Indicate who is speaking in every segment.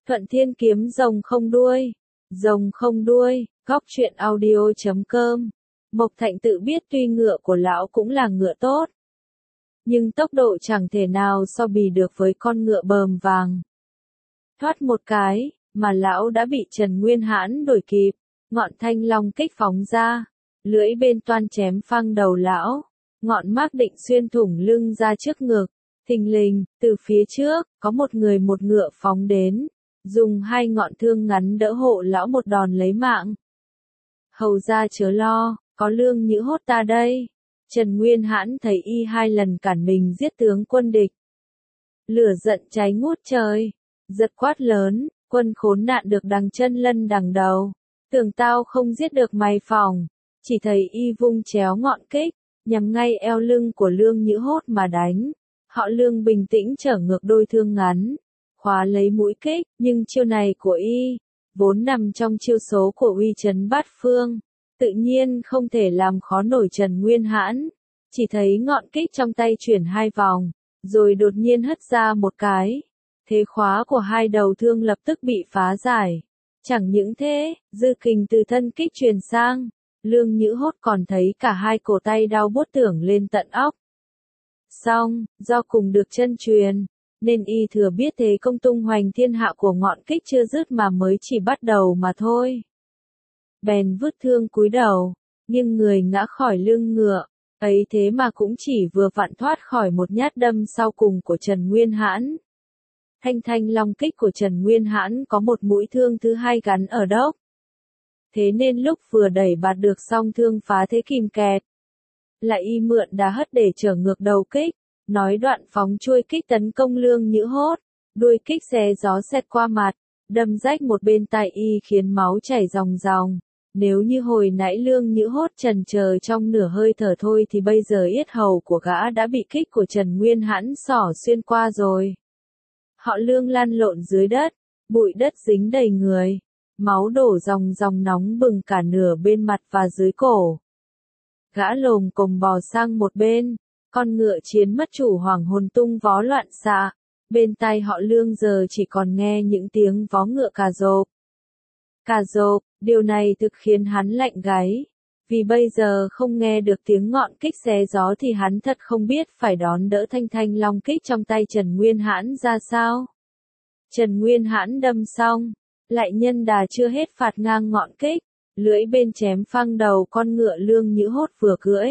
Speaker 1: Thuận Thiên kiếm rồng không đuôi. Rồng không đuôi, góc truyện audio.com. Mộc Thạnh tự biết tuy ngựa của lão cũng là ngựa tốt, nhưng tốc độ chẳng thể nào so bì được với con ngựa bờm vàng. Thoát một cái, mà lão đã bị Trần Nguyên Hãn đuổi kịp, ngọn thanh long kích phóng ra, lưỡi bên toan chém phăng đầu lão, ngọn mác định xuyên thủng lưng ra trước ngực, thình lình, từ phía trước, có một người một ngựa phóng đến, dùng hai ngọn thương ngắn đỡ hộ lão một đòn lấy mạng. Hầu ra chớ lo, có Lương Nhữ Hốt ta đây. Trần Nguyên Hãn thấy y hai lần cản mình giết tướng quân địch. Lửa giận cháy ngút trời, giật quát lớn, quân khốn nạn được đằng chân lân đằng đầu. Tưởng tao không giết được mày phỏng, chỉ thấy y vung chéo ngọn kích, nhằm ngay eo lưng của Lương Nhữ Hốt mà đánh. Họ Lương bình tĩnh trở ngược đôi thương ngắn, khóa lấy mũi kích, nhưng chiêu này của y, vốn nằm trong chiêu số của uy chấn bát phương, tự nhiên không thể làm khó nổi Trần Nguyên Hãn. Chỉ thấy ngọn kích trong tay chuyển hai vòng, rồi đột nhiên hất ra một cái. Thế khóa của hai đầu thương lập tức bị phá giải. Chẳng những thế, dư kình từ thân kích truyền sang, Lương Nhữ Hốt còn thấy cả hai cổ tay đau buốt tưởng lên tận óc. Song, do cùng được chân truyền, nên y thừa biết thế công tung hoành thiên hạ của ngọn kích chưa dứt mà mới chỉ bắt đầu mà thôi. Bèn vứt thương cúi đầu, nghiêng người ngã khỏi lưng ngựa, ấy thế mà cũng chỉ vừa vặn thoát khỏi một nhát đâm sau cùng của Trần Nguyên Hãn. Thanh long kích của Trần Nguyên Hãn có một mũi thương thứ hai gắn ở đốc. Thế nên lúc vừa đẩy bạt được xong thương phá thế kìm kẹt. Lại y mượn đá hất để trở ngược đầu kích, nói đoạn phóng chuôi kích tấn công Lương Nhữ Hốt, đuôi kích xé gió xẹt qua mặt, đâm rách một bên tai y khiến máu chảy ròng ròng. Nếu như hồi nãy Lương Nhữ Hốt chần chờ trong nửa hơi thở thôi thì bây giờ yết hầu của gã đã bị kích của Trần Nguyên Hãn xỏ xuyên qua rồi. Họ Lương lăn lộn dưới đất, bụi đất dính đầy người, máu đổ ròng ròng nóng bừng cả nửa bên mặt và dưới cổ. Gã lồm cồm bò sang một bên, con ngựa chiến mất chủ hoàng hồn tung vó loạn xạ, bên tai họ Lương giờ chỉ còn nghe những tiếng vó ngựa cà rộp. Cà rộp, điều này thực khiến hắn lạnh gáy, vì bây giờ không nghe được tiếng ngọn kích xé gió thì hắn thật không biết phải đón đỡ thanh long kích trong tay Trần Nguyên Hãn ra sao. Trần Nguyên Hãn đâm xong, lại nhân đà chưa hết phạt ngang ngọn kích, lưỡi bên chém phăng đầu con ngựa Lương Nhữ Hốt vừa cưỡi.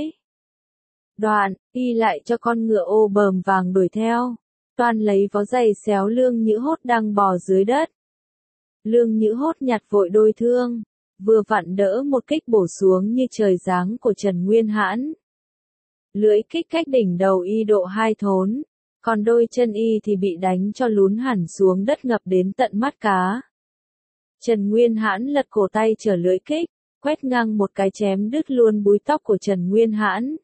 Speaker 1: Đoạn, y lại cho con ngựa ô bờm vàng đuổi theo, toan lấy vó giày xéo Lương Nhữ Hốt đang bò dưới đất. Lương Nhữ Hốt nhặt vội đôi thương, vừa vặn đỡ một kích bổ xuống như trời giáng của Trần Nguyên Hãn. Lưỡi kích cách đỉnh đầu y độ 2 thốn, còn đôi chân y thì bị đánh cho lún hẳn xuống đất ngập đến tận mắt cá. Trần Nguyên Hãn lật cổ tay trở lưỡi kích, quét ngang một cái chém đứt luôn búi tóc của Trần Nguyên Hãn.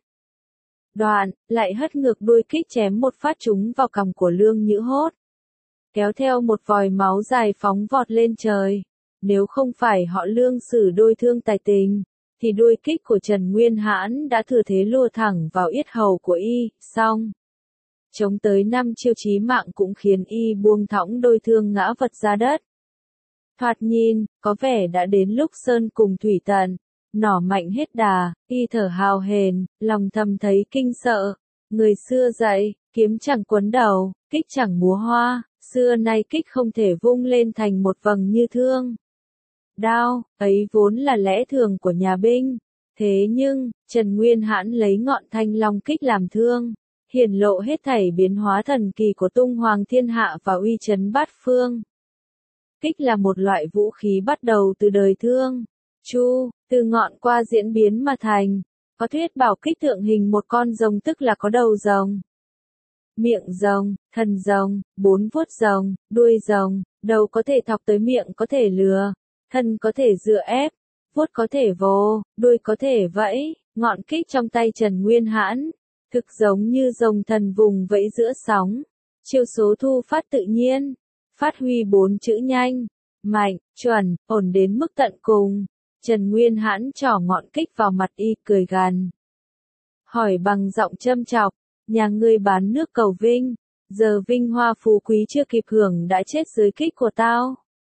Speaker 1: Đoạn, lại hất ngược đuôi kích chém một phát trúng vào cằm của Lương Nhữ Hốt, kéo theo một vòi máu dài phóng vọt lên trời. Nếu không phải họ Lương sử đôi thương tài tình, thì đuôi kích của Trần Nguyên Hãn đã thừa thế lùa thẳng vào yết hầu của y, xong. Chống tới 5 chiêu chí mạng cũng khiến y buông thõng đôi thương ngã vật ra đất. Thoạt nhìn, có vẻ đã đến lúc sơn cùng thủy tận, nỏ mạnh hết đà, y thở hào hển, lòng thầm thấy kinh sợ. Người xưa dạy, kiếm chẳng quấn đầu, kích chẳng múa hoa, xưa nay kích không thể vung lên thành một vầng như thương. Đao, ấy vốn là lẽ thường của nhà binh. Thế nhưng, Trần Nguyên Hãn lấy ngọn thanh long kích làm thương, hiển lộ hết thảy biến hóa thần kỳ của tung hoàng thiên hạ và uy chấn bát phương. Kích là một loại vũ khí bắt đầu từ đời Thương Chu, từ ngọn qua diễn biến mà thành. Có thuyết bảo kích tượng hình một con rồng tức là có đầu rồng, miệng rồng, thân rồng, 4 vuốt rồng, đuôi rồng, đầu có thể thọc tới miệng có thể lừa, thân có thể dựa ép, vuốt có thể vồ, đuôi có thể vẫy. Ngọn kích trong tay Trần Nguyên Hãn, thực giống như rồng thần vùng vẫy giữa sóng. Chiêu số thu phát tự nhiên, phát huy 4 chữ nhanh, mạnh, chuẩn, ổn đến mức tận cùng. Trần Nguyên Hãn trỏ ngọn kích vào mặt y cười gằn. Hỏi bằng giọng châm chọc, nhà ngươi bán nước cầu vinh, giờ vinh hoa phú quý chưa kịp hưởng đã chết dưới kích của tao.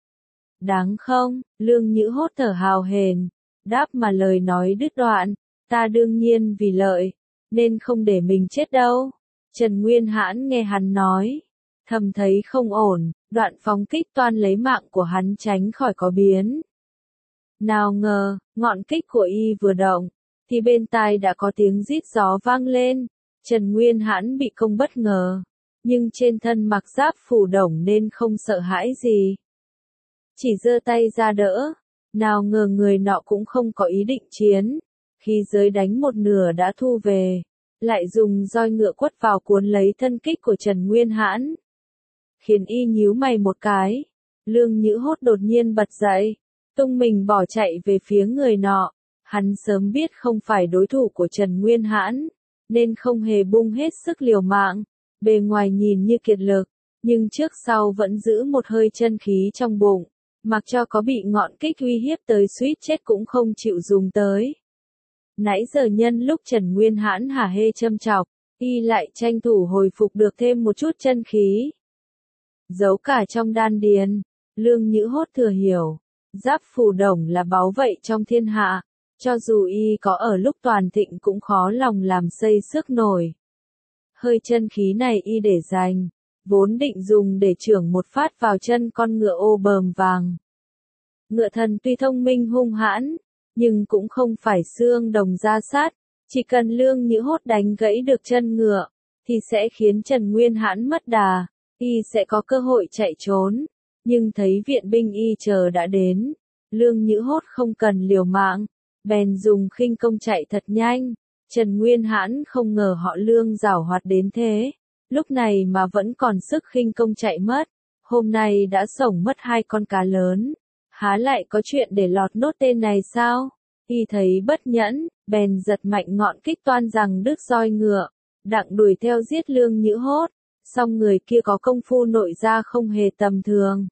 Speaker 1: Đáng không? Lương Nhữ Hốt thở hào hển, đáp mà lời nói đứt đoạn, ta đương nhiên vì lợi, nên không để mình chết đâu. Trần Nguyên Hãn nghe hắn nói, thầm thấy không ổn, đoạn phóng kích toan lấy mạng của hắn tránh khỏi có biến. Nào ngờ, ngọn kích của y vừa động, thì bên tai đã có tiếng rít gió vang lên. Trần Nguyên Hãn bị công bất ngờ, nhưng trên thân mặc giáp phủ đồng nên không sợ hãi gì. Chỉ giơ tay ra đỡ, nào ngờ người nọ cũng không có ý định chiến. Khi giới đánh một nửa đã thu về, lại dùng roi ngựa quất vào cuốn lấy thân kích của Trần Nguyên Hãn. Khiến y nhíu mày một cái, Lương Nhữ Hốt đột nhiên bật dậy, tung mình bỏ chạy về phía người nọ. Hắn sớm biết không phải đối thủ của Trần Nguyên Hãn, nên không hề bung hết sức liều mạng, bề ngoài nhìn như kiệt lực, nhưng trước sau vẫn giữ một hơi chân khí trong bụng, mặc cho có bị ngọn kích uy hiếp tới suýt chết cũng không chịu dùng tới. Nãy giờ nhân lúc Trần Nguyên Hãn hả hê châm chọc, y lại tranh thủ hồi phục được thêm một chút chân khí. Giấu cả trong đan điền, Lương Nhữ Hốt thừa hiểu, giáp phù đồng là báu vậy trong thiên hạ, cho dù y có ở lúc toàn thịnh cũng khó lòng làm xây sức nổi. Hơi chân khí này y để dành, vốn định dùng để chưởng một phát vào chân con ngựa ô bờm vàng. Ngựa thần tuy thông minh hung hãn, nhưng cũng không phải xương đồng da sát, chỉ cần Lương Nhữ Hốt đánh gãy được chân ngựa, thì sẽ khiến Trần Nguyên Hãn mất đà, y sẽ có cơ hội chạy trốn. Nhưng thấy viện binh y chờ đã đến, Lương Nhữ Hốt không cần liều mạng, bèn dùng khinh công chạy thật nhanh. Trần Nguyên Hãn không ngờ họ Lương giảo hoạt đến thế, lúc này mà vẫn còn sức khinh công chạy mất, hôm nay đã sổng mất 2 con cá lớn, há lại có chuyện để lọt nốt tên này sao? Y thấy bất nhẫn, bèn giật mạnh ngọn kích toan rằng đứt roi ngựa, đặng đuổi theo giết Lương Nhữ Hốt, song người kia có công phu nội ra không hề tầm thường.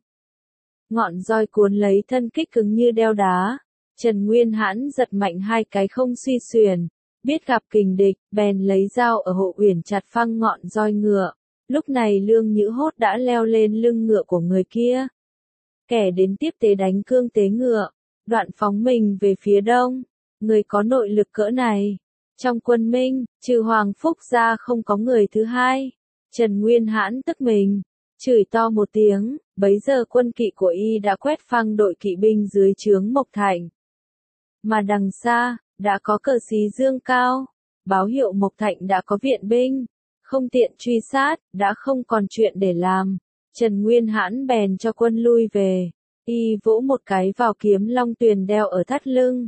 Speaker 1: Ngọn roi cuốn lấy thân kích cứng như đeo đá, Trần Nguyên Hãn giật mạnh 2 cái không suy xuyển, biết gặp kình địch, bèn lấy dao ở hộ uyển chặt phăng ngọn roi ngựa. Lúc này Lương Nhữ Hốt đã leo lên lưng ngựa của người kia. Kẻ đến tiếp tế đánh cương tế ngựa, đoạn phóng mình về phía đông. Người có nội lực cỡ này, trong quân Minh, trừ Hoàng Phúc ra không có người thứ hai. Trần Nguyên Hãn tức mình, chửi to một tiếng, bấy giờ quân kỵ của y đã quét phăng đội kỵ binh dưới trướng Mộc Thạnh. Mà đằng xa, đã có cờ xí dương cao, báo hiệu Mộc Thạnh đã có viện binh, không tiện truy sát, đã không còn chuyện để làm. Trần Nguyên Hãn bèn cho quân lui về, y vỗ một cái vào kiếm long tuyền đeo ở thắt lưng.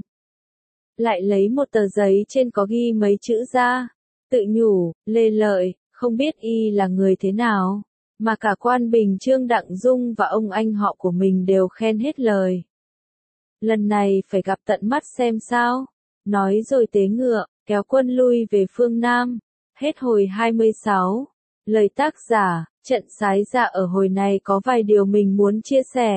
Speaker 1: Lại lấy một tờ giấy trên có ghi mấy chữ ra, tự nhủ, Lê Lợi, không biết y là người thế nào, mà cả quan Bình Trương Đặng Dung và ông anh họ của mình đều khen hết lời. Lần này phải gặp tận mắt xem sao. Nói rồi tế ngựa, kéo quân lui về phương Nam. Hết hồi 26. Lời tác giả, trận Sái Dạ ở hồi này có vài điều mình muốn chia sẻ.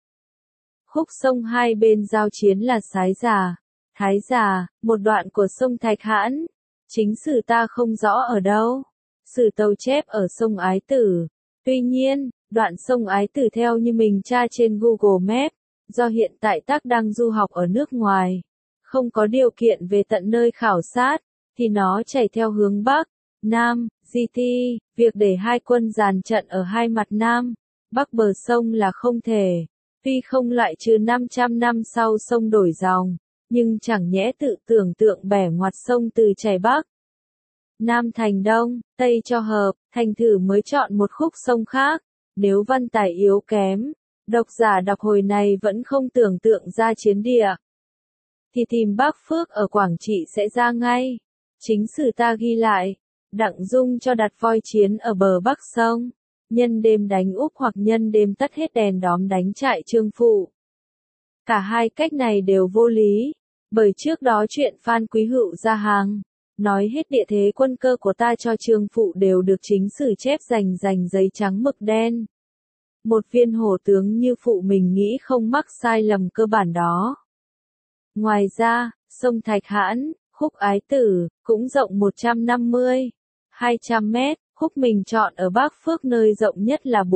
Speaker 1: Khúc sông hai bên giao chiến là Sái Dạ, Thái Dạ, một đoạn của sông Thạch Hãn. Chính sử ta không rõ ở đâu. Sử tâu chép ở sông Ái Tử. Tuy nhiên, đoạn sông Ái Tử theo như mình tra trên Google Maps, do hiện tại tác đang du học ở nước ngoài, không có điều kiện về tận nơi khảo sát, thì nó chảy theo hướng Bắc, Nam, GT, việc để hai quân dàn trận ở hai mặt Nam, Bắc bờ sông là không thể, tuy không loại trừ 500 năm sau sông đổi dòng, nhưng chẳng nhẽ tự tưởng tượng bẻ ngoặt sông từ chảy Bắc. Nam thành Đông, Tây cho hợp, thành thử mới chọn một khúc sông khác, nếu văn tài yếu kém, độc giả đọc hồi này vẫn không tưởng tượng ra chiến địa, thì tìm Bắc Phước ở Quảng Trị sẽ ra ngay. Chính sử ta ghi lại, Đặng Dung cho đặt voi chiến ở bờ Bắc sông, nhân đêm đánh úp hoặc nhân đêm tắt hết đèn đóm đánh trại Trương Phụ. Cả hai cách này đều vô lý, bởi trước đó chuyện Phan Quý Hữu ra hàng, nói hết địa thế quân cơ của ta cho Trương Phụ đều được chính sử chép dành giấy trắng mực đen. Một viên hổ tướng như Phụ mình nghĩ không mắc sai lầm cơ bản đó. Ngoài ra, sông Thạch Hãn, khúc Ái Tử, cũng rộng 150, 200 mét, Khúc mình chọn ở Bắc Phước nơi rộng nhất là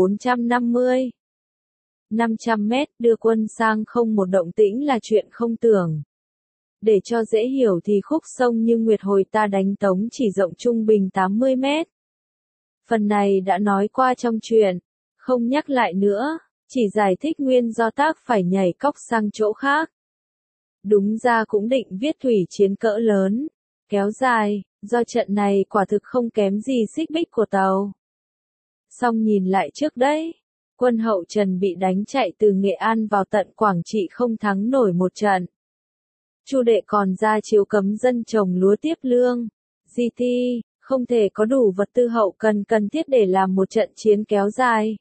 Speaker 1: 450-500 mét, đưa quân sang không một động tĩnh là chuyện không tưởng. Để cho dễ hiểu thì khúc sông Như Nguyệt hồi ta đánh Tống chỉ rộng trung bình 80 mét. Phần này đã nói qua trong truyện, không nhắc lại nữa, chỉ giải thích nguyên do tác phải nhảy cóc sang chỗ khác. Đúng ra cũng định viết thủy chiến cỡ lớn, kéo dài, do trận này quả thực không kém gì xích bích của Tàu. Song nhìn lại trước đấy, quân hậu Trần bị đánh chạy từ Nghệ An vào tận Quảng Trị không thắng nổi một trận. Chu Đệ còn ra chiếu cấm dân trồng lúa tiếp lương, GT, không thể có đủ vật tư hậu cần thiết để làm một trận chiến kéo dài.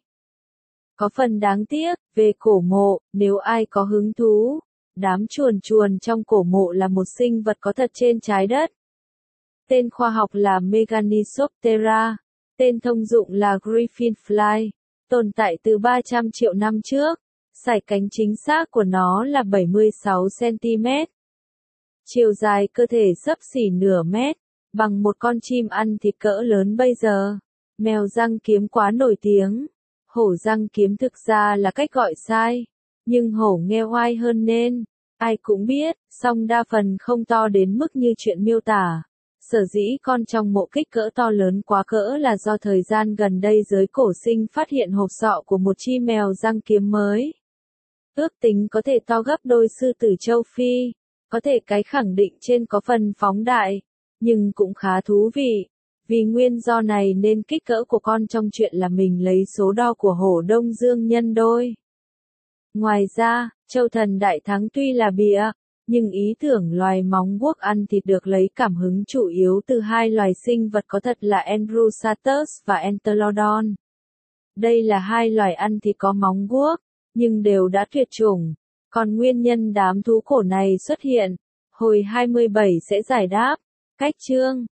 Speaker 1: Có phần đáng tiếc, về cổ mộ, nếu ai có hứng thú, đám chuồn chuồn trong cổ mộ là một sinh vật có thật trên trái đất. Tên khoa học là Meganisoptera, tên thông dụng là Griffin Fly, tồn tại từ 300 triệu năm trước, sải cánh chính xác của nó là 76 cm. Chiều dài cơ thể xấp xỉ nửa mét, bằng một con chim ăn thịt cỡ lớn bây giờ. Mèo răng kiếm quá nổi tiếng. Hổ răng kiếm thực ra là cách gọi sai, nhưng hổ nghe oai hơn nên ai cũng biết, song đa phần không to đến mức như chuyện miêu tả. Sở dĩ con trong mộ kích cỡ to lớn quá cỡ là do thời gian gần đây giới cổ sinh phát hiện hộp sọ của một chi mèo răng kiếm mới. Ước tính có thể to gấp đôi sư tử châu Phi, có thể cái khẳng định trên có phần phóng đại, nhưng cũng khá thú vị. Vì nguyên do này nên kích cỡ của con trong chuyện là mình lấy số đo của hổ Đông Dương nhân đôi. Ngoài ra, Châu Thần Đại Thắng tuy là bịa, nhưng ý tưởng loài móng guốc ăn thịt được lấy cảm hứng chủ yếu từ hai loài sinh vật có thật là Androsaurus và Entelodon. Đây là hai loài ăn thịt có móng guốc, nhưng đều đã tuyệt chủng. Còn nguyên nhân đám thú cổ này xuất hiện, hồi 27 sẽ giải đáp. Cách chương